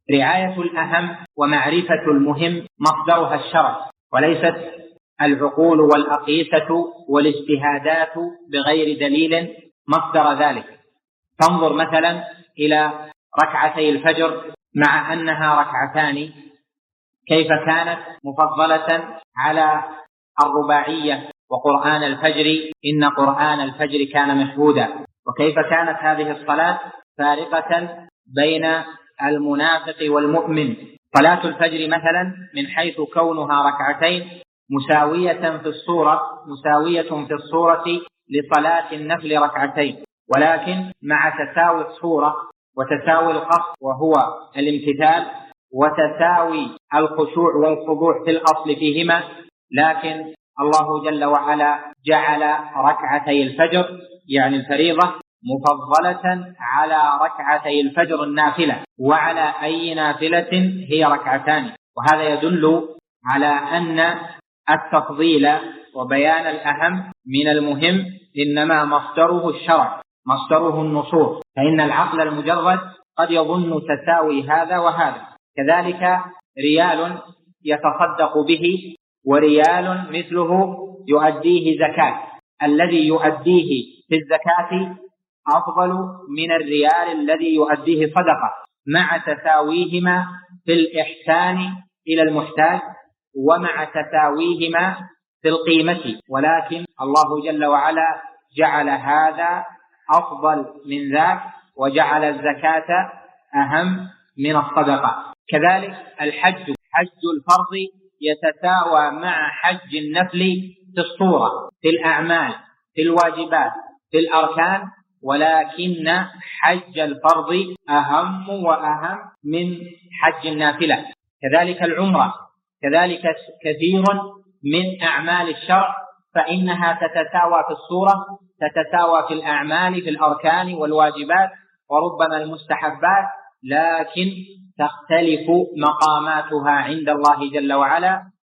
رعاية الأهم ومعرفة المهم مصدرها الشرع، وليست العقول والأقيسة والاجتهادات بغير دليل مصدر ذلك. تنظر مثلا إلى ركعتي الفجر مع أنها ركعتان كيف كانت مفضلة على الرباعية وقرآن الفجر إن قرآن الفجر كان مشهودا، وكيف كانت هذه الصلاة فارقة بين المنافق والمؤمن. صلاة الفجر مثلا من حيث كونها ركعتين مساوية في الصورة لصلاة النفل ركعتين، ولكن مع تساوي الصورة وتساوي القصد وهو الامتثال وتساوي الخشوع والخضوع في الأصل فيهما، لكن الله جل وعلا جعل ركعتي الفجر يعني الفريضة مفضلة على ركعتي الفجر النافلة، وعلى أي نافلة هي ركعتان. وهذا يدل على أن التفضيل وبيان الأهم من المهم إنما مصدره الشرع، مصدره النصوص، فإن العقل المجرد قد يظن تساوي هذا وهذا. كذلك ريال يتصدق به وريال مثله يؤديه زكاة، الذي يؤديه في الزكاة أفضل من الريال الذي يؤديه صدقة، مع تساويهما في الإحسان إلى المحتاج ومع تساويهما في القيمة، ولكن الله جل وعلا جعل هذا أفضل من ذاك وجعل الزكاة أهم من الصدقة. كذلك الحج، حج الفرض يتساوى مع حج النفل في الصورة، في الأعمال، في الواجبات، في الأركان، ولكن حج الفرض أهم وأهم من حج النافلة. كذلك العمرة، كذلك كثير من أعمال الشرع فإنها تتساوى في الصورة، تتساوى في الأعمال، في الأركان والواجبات وربما المستحبات، لكن تختلف مقاماتها عند الله جل وعلا